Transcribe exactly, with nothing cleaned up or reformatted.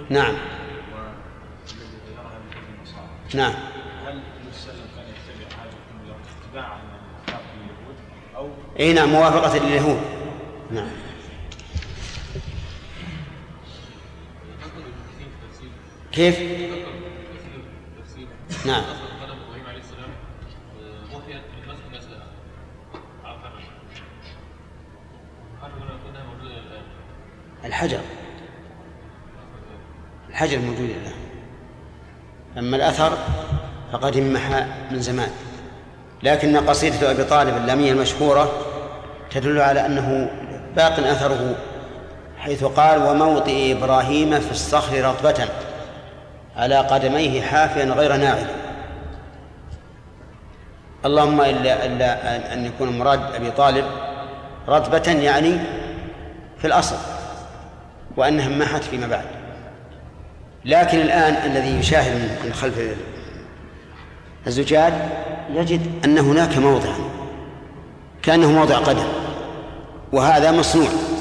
نعم. نعم. هل النبي صلى الله عليه وسلم كان يتبع هذه الأمور اتباعا لليهود أو اي نعم موافقة لليهود. نعم. كيف؟ نعم. الحجر الحجر موجود الآن، أما الأثر فقد انمحى من زمان. لكن قصيدة أبي طالب اللامية المشهورة تدل على أنه باق أثره، حيث قال: وموطئ إبراهيم في الصخر رطبة على قدميه حافيا غير ناعل. اللهم إلا, إلا أن يكون مراد أبي طالب رطبة يعني في الأصل، وأنها انمحت فيما بعد. لكن الآن الذي يشاهد من خلف الزجاج يجد أن هناك موضعا كأنه موضع قدم، وهذا مصنوع.